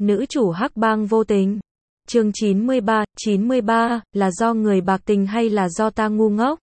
Nữ chủ hắc bang vô tình. Chương 93, là do người bạc tình hay là do ta ngu ngốc?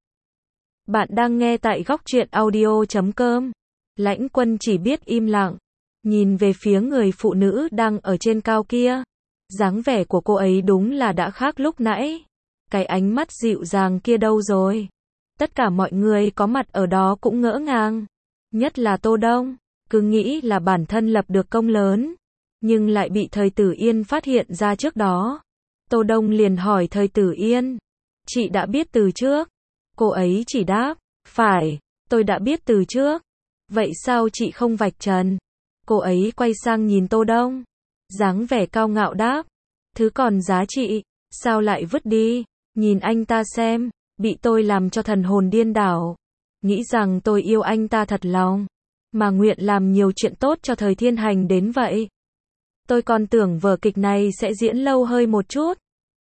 Bạn đang nghe tại góc truyện audio.com. Lãnh Quân chỉ biết im lặng, nhìn về phía người phụ nữ đang ở trên cao kia. Dáng vẻ của cô ấy đúng là đã khác lúc nãy. Cái ánh mắt dịu dàng kia đâu rồi? Tất cả mọi người có mặt ở đó cũng ngỡ ngàng. Nhất là Tô Đông, cứ nghĩ là bản thân lập được công lớn, nhưng lại bị Thời Tử Yên phát hiện ra trước đó. Tô Đông liền hỏi Thời Tử Yên, chị đã biết từ trước? Cô ấy chỉ đáp, phải, tôi đã biết từ trước. Vậy sao chị không vạch trần? Cô ấy quay sang nhìn Tô Đông, dáng vẻ cao ngạo đáp, thứ còn giá trị, sao lại vứt đi? Nhìn anh ta xem, bị tôi làm cho thần hồn điên đảo. Nghĩ rằng tôi yêu anh ta thật lòng, mà nguyện làm nhiều chuyện tốt cho Thời Thiên Hành đến vậy. Tôi còn tưởng vở kịch này sẽ diễn lâu hơi một chút.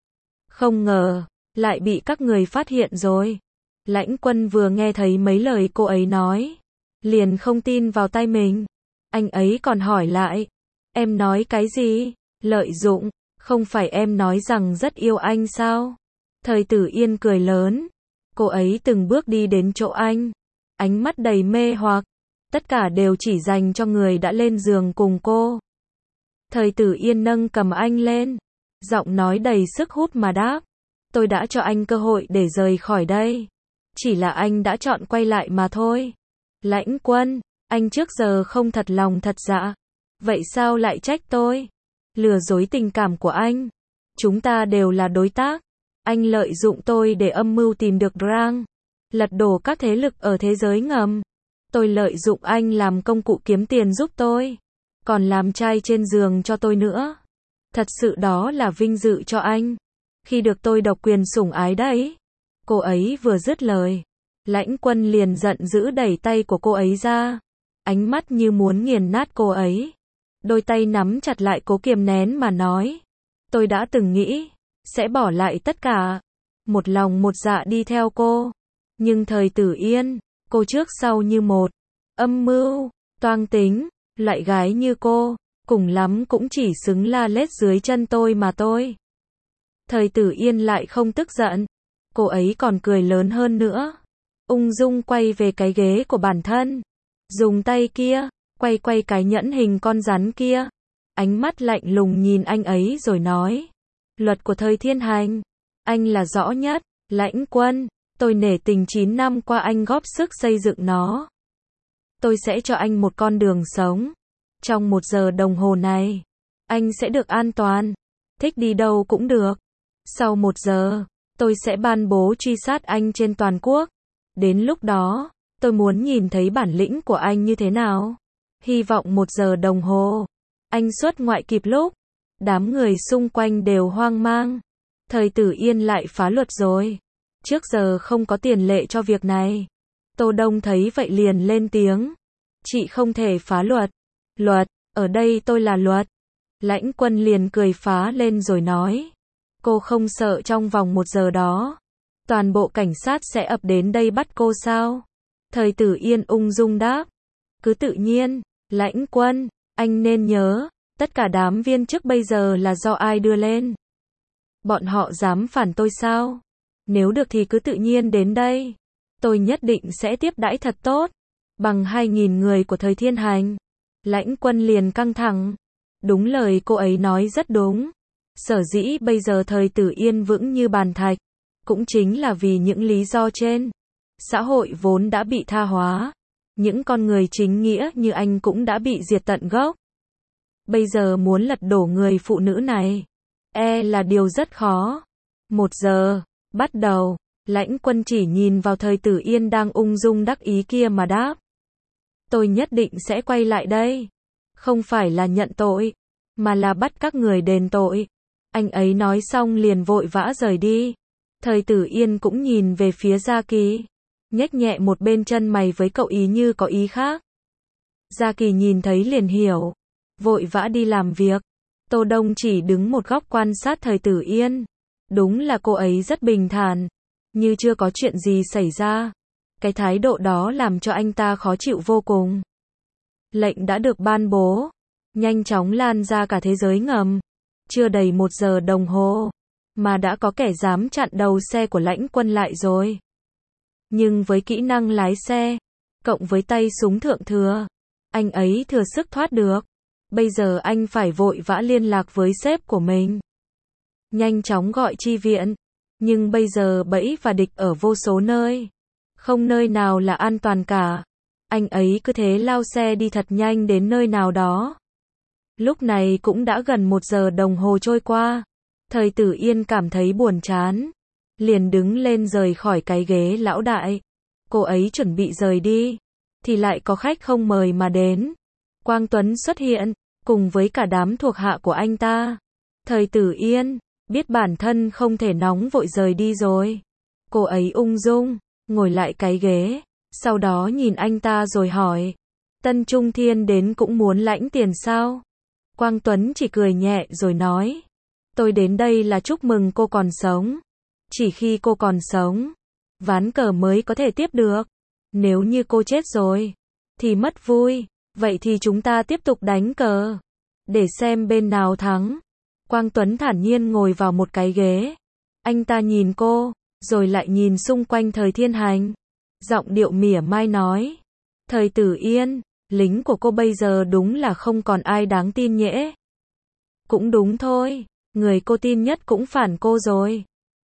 Không ngờ, lại bị các người phát hiện rồi. Lãnh Quân vừa nghe thấy mấy lời cô ấy nói, liền không tin vào tai mình. Anh ấy còn hỏi lại, em nói cái gì? Lợi dụng, không phải em nói rằng rất yêu anh sao? Thời Tử Yên cười lớn. Cô ấy từng bước đi đến chỗ anh, ánh mắt đầy mê hoặc. Tất cả đều chỉ dành cho người đã lên giường cùng cô. Thời Tử Yên nâng cầm anh lên, giọng nói đầy sức hút mà đáp, tôi đã cho anh cơ hội để rời khỏi đây. Chỉ là anh đã chọn quay lại mà thôi. Lãnh Quân, anh trước giờ không thật lòng thật dạ. Vậy sao lại trách tôi? Lừa dối tình cảm của anh. Chúng ta đều là đối tác. Anh lợi dụng tôi để âm mưu tìm được Drang, lật đổ các thế lực ở thế giới ngầm. Tôi lợi dụng anh làm công cụ kiếm tiền giúp tôi, còn làm trai trên giường cho tôi nữa. Thật sự đó là vinh dự cho anh, khi được tôi độc quyền sủng ái đấy. Cô ấy vừa dứt lời, Lãnh Quân liền giận dữ đẩy tay của cô ấy ra, ánh mắt như muốn nghiền nát cô ấy. Đôi tay nắm chặt lại cố kiềm nén mà nói, tôi đã từng nghĩ sẽ bỏ lại tất cả, một lòng một dạ đi theo cô. Nhưng Thời Tử Yên, cô trước sau như một, âm mưu, toang tính, loại gái như cô, cùng lắm cũng chỉ xứng la lết dưới chân tôi mà thôi. Thời Tử Yên lại không tức giận, cô ấy còn cười lớn hơn nữa, ung dung quay về cái ghế của bản thân, dùng tay kia, quay cái nhẫn hình con rắn kia, ánh mắt lạnh lùng nhìn anh ấy rồi nói, luật của Thời Thiên Hành, anh là rõ nhất. Lãnh Quân, tôi nể tình 9 năm qua anh góp sức xây dựng nó. Tôi sẽ cho anh một con đường sống. Trong 1 giờ đồng hồ này, anh sẽ được an toàn, thích đi đâu cũng được. Sau 1 giờ, tôi sẽ ban bố truy sát anh trên toàn quốc. Đến lúc đó, tôi muốn nhìn thấy bản lĩnh của anh như thế nào. Hy vọng 1 giờ đồng hồ, anh xuất ngoại kịp lúc. Đám người xung quanh đều hoang mang. Thời Tử Yên lại phá luật rồi. Trước giờ không có tiền lệ cho việc này. Tô Đông thấy vậy liền lên tiếng. Chị không thể phá luật. Luật, ở đây tôi là luật. Lãnh Quân liền cười phá lên rồi nói. Cô không sợ trong vòng 1 giờ đó, toàn bộ cảnh sát sẽ ập đến đây bắt cô sao? Thời Tử Yên ung dung đáp. Cứ tự nhiên. Lãnh Quân, anh nên nhớ, tất cả đám viên chức bây giờ là do ai đưa lên? Bọn họ dám phản tôi sao? Nếu được thì cứ tự nhiên đến đây. Tôi nhất định sẽ tiếp đãi thật tốt. Bằng 2.000 người của Thời Thiên Hành. Lãnh Quân liền căng thẳng. Đúng lời cô ấy nói rất đúng. Sở dĩ bây giờ Thời Tử Yên vững như bàn thạch, cũng chính là vì những lý do trên. Xã hội vốn đã bị tha hóa. Những con người chính nghĩa như anh cũng đã bị diệt tận gốc. Bây giờ muốn lật đổ người phụ nữ này, là điều rất khó. 1 giờ, bắt đầu. Lãnh Quân chỉ nhìn vào Thời Tử Yên đang ung dung đắc ý kia mà đáp. Tôi nhất định sẽ quay lại đây. Không phải là nhận tội, mà là bắt các người đền tội. Anh ấy nói xong liền vội vã rời đi. Thời Tử Yên cũng nhìn về phía Gia Kỳ, nhếch nhẹ một bên chân mày với cậu ý như có ý khác. Gia Kỳ nhìn thấy liền hiểu, vội vã đi làm việc. Tô Đông chỉ đứng một góc quan sát Thời Tử Yên. Đúng là cô ấy rất bình thản, như chưa có chuyện gì xảy ra. Cái thái độ đó làm cho anh ta khó chịu vô cùng. Lệnh đã được ban bố, nhanh chóng lan ra cả thế giới ngầm. Chưa đầy 1 giờ đồng hồ, mà đã có kẻ dám chặn đầu xe của Lãnh Quân lại rồi. Nhưng với kỹ năng lái xe, cộng với tay súng thượng thừa, anh ấy thừa sức thoát được. Bây giờ anh phải vội vã liên lạc với sếp của mình. Nhanh chóng gọi chi viện. Nhưng bây giờ bẫy và địch ở vô số nơi. Không nơi nào là an toàn cả. Anh ấy cứ thế lao xe đi thật nhanh đến nơi nào đó. Lúc này cũng đã gần 1 giờ đồng hồ trôi qua. Thời Tử Yên cảm thấy buồn chán. Liền đứng lên rời khỏi cái ghế lão đại. Cô ấy chuẩn bị rời đi. Thì lại có khách không mời mà đến. Quang Tuấn xuất hiện, cùng với cả đám thuộc hạ của anh ta. Thời Tử Yên biết bản thân không thể nóng vội rời đi rồi. Cô ấy ung dung ngồi lại cái ghế, sau đó nhìn anh ta rồi hỏi: Tân Trung Thiên đến cũng muốn lãnh tiền sao? Quang Tuấn chỉ cười nhẹ rồi nói: Tôi đến đây là chúc mừng cô còn sống. Chỉ khi cô còn sống, ván cờ mới có thể tiếp được. Nếu như cô chết rồi, thì mất vui. Vậy thì chúng ta tiếp tục đánh cờ, để xem bên nào thắng. Quang Tuấn thản nhiên ngồi vào một cái ghế. Anh ta nhìn cô, rồi lại nhìn xung quanh Thời Thiên Hành. Giọng điệu mỉa mai nói: Thời Tử Yên, lính của cô bây giờ đúng là không còn ai đáng tin nhễ. Cũng đúng thôi, người cô tin nhất cũng phản cô rồi.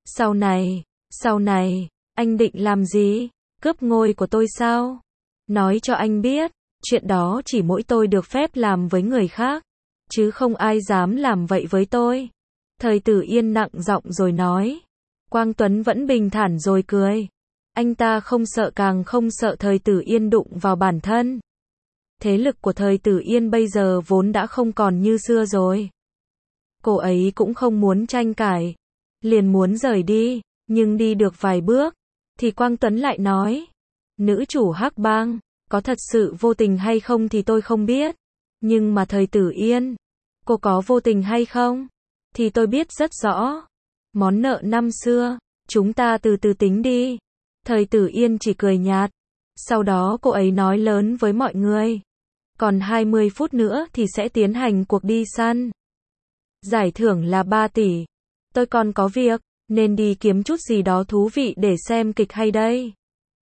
Sau này, anh định làm gì? Cướp ngôi của tôi sao? Nói cho anh biết, chuyện đó chỉ mỗi tôi được phép làm với người khác, chứ không ai dám làm vậy với tôi. Thời Tử Yên nặng giọng rồi nói. Quang Tuấn vẫn bình thản rồi cười. Anh ta không sợ càng không sợ Thời Tử Yên đụng vào bản thân. Thế lực của Thời Tử Yên bây giờ vốn đã không còn như xưa rồi. Cô ấy cũng không muốn tranh cãi, liền muốn rời đi, nhưng đi được vài bước, thì Quang Tuấn lại nói: Nữ chủ Hắc Bang, có thật sự vô tình hay không thì tôi không biết. Nhưng mà Thời Tử Yên, cô có vô tình hay không? Thì tôi biết rất rõ. Món nợ năm xưa, chúng ta từ từ tính đi. Thời Tử Yên chỉ cười nhạt. Sau đó cô ấy nói lớn với mọi người: Còn 20 phút nữa thì sẽ tiến hành cuộc đi săn. Giải thưởng là 3 tỷ. Tôi còn có việc, nên đi kiếm chút gì đó thú vị để xem kịch hay đây.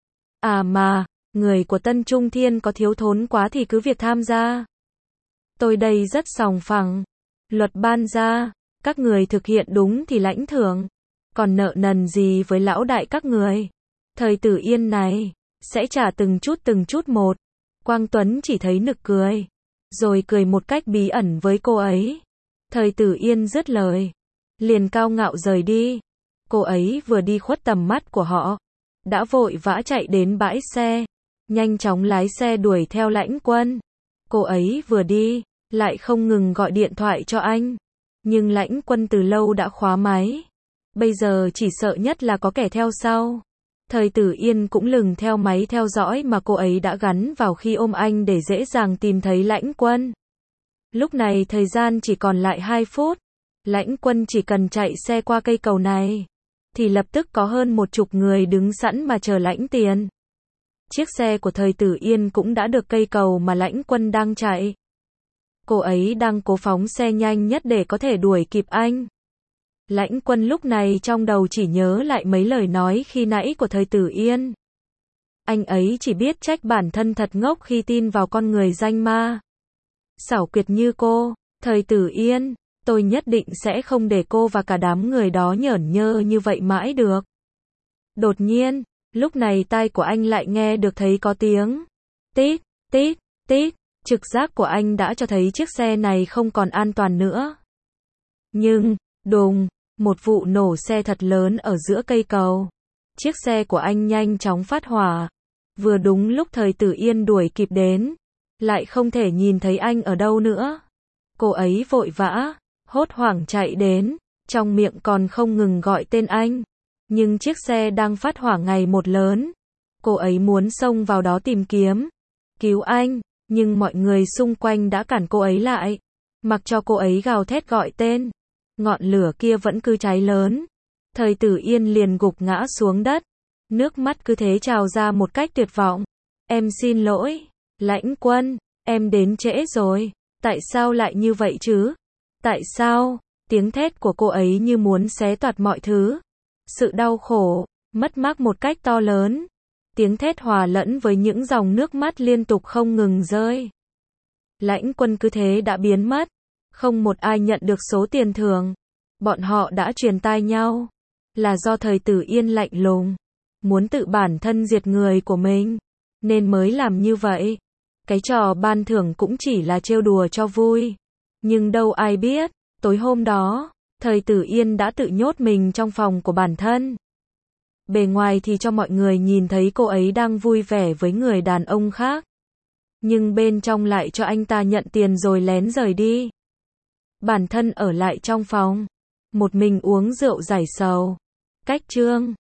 À mà, người của Tân Trung Thiên có thiếu thốn quá thì cứ việc tham gia. Tôi đây rất sòng phẳng. Luật ban ra, các người thực hiện đúng thì lãnh thưởng. Còn nợ nần gì với lão đại các người? Thời Tử Yên này, sẽ trả từng chút một. Quang Tuấn chỉ thấy nực cười. Rồi cười một cách bí ẩn với cô ấy. Thời Tử Yên dứt lời, liền cao ngạo rời đi. Cô ấy vừa đi khuất tầm mắt của họ, đã vội vã chạy đến bãi xe, nhanh chóng lái xe đuổi theo Lãnh Quân. Cô ấy vừa đi, lại không ngừng gọi điện thoại cho anh. Nhưng Lãnh Quân từ lâu đã khóa máy. Bây giờ chỉ sợ nhất là có kẻ theo sau. Thời Tử Yên cũng lừng theo máy theo dõi mà cô ấy đã gắn vào khi ôm anh để dễ dàng tìm thấy Lãnh Quân. Lúc này thời gian chỉ còn lại 2 phút. Lãnh Quân chỉ cần chạy xe qua cây cầu này, thì lập tức có hơn 10 người đứng sẵn mà chờ lãnh tiền. Chiếc xe của Thời Tử Yên cũng đã được cây cầu mà Lãnh Quân đang chạy. Cô ấy đang cố phóng xe nhanh nhất để có thể đuổi kịp anh. Lãnh Quân lúc này trong đầu chỉ nhớ lại mấy lời nói khi nãy của Thời Tử Yên. Anh ấy chỉ biết trách bản thân thật ngốc khi tin vào con người danh ma. Xảo quyệt như cô, Thời Tử Yên, tôi nhất định sẽ không để cô và cả đám người đó nhởn nhơ như vậy mãi được. Đột nhiên, lúc này tai của anh lại nghe được thấy có tiếng tít, tít, tít. Trực giác của anh đã cho thấy chiếc xe này không còn an toàn nữa. Nhưng, đùng, một vụ nổ xe thật lớn ở giữa cây cầu. Chiếc xe của anh nhanh chóng phát hỏa. Vừa đúng lúc Thời Tử Yên đuổi kịp đến, lại không thể nhìn thấy anh ở đâu nữa. Cô ấy vội vã, hốt hoảng chạy đến, trong miệng còn không ngừng gọi tên anh. Nhưng chiếc xe đang phát hỏa ngày một lớn. Cô ấy muốn xông vào đó tìm kiếm, cứu anh, nhưng mọi người xung quanh đã cản cô ấy lại. Mặc cho cô ấy gào thét gọi tên, ngọn lửa kia vẫn cứ cháy lớn. Thời Tử Yên liền gục ngã xuống đất, nước mắt cứ thế trào ra một cách tuyệt vọng. Em xin lỗi, Lãnh Quân, em đến trễ rồi. Tại sao lại như vậy chứ? Tại sao? Tiếng thét của cô ấy như muốn xé toạc mọi thứ. Sự đau khổ, mất mát một cách to lớn. Tiếng thét hòa lẫn với những dòng nước mắt liên tục không ngừng rơi. Lãnh Quân cứ thế đã biến mất. Không một ai nhận được số tiền thưởng. Bọn họ đã truyền tai nhau. Là do Thời Tử Yên lạnh lùng. Muốn tự bản thân diệt người của mình. Nên mới làm như vậy. Cái trò ban thưởng cũng chỉ là trêu đùa cho vui. Nhưng đâu ai biết, tối hôm đó, Thời Tử Yên đã tự nhốt mình trong phòng của bản thân. Bề ngoài thì cho mọi người nhìn thấy cô ấy đang vui vẻ với người đàn ông khác. Nhưng bên trong lại cho anh ta nhận tiền rồi lén rời đi. Bản thân ở lại trong phòng, một mình uống rượu giải sầu. Cách chương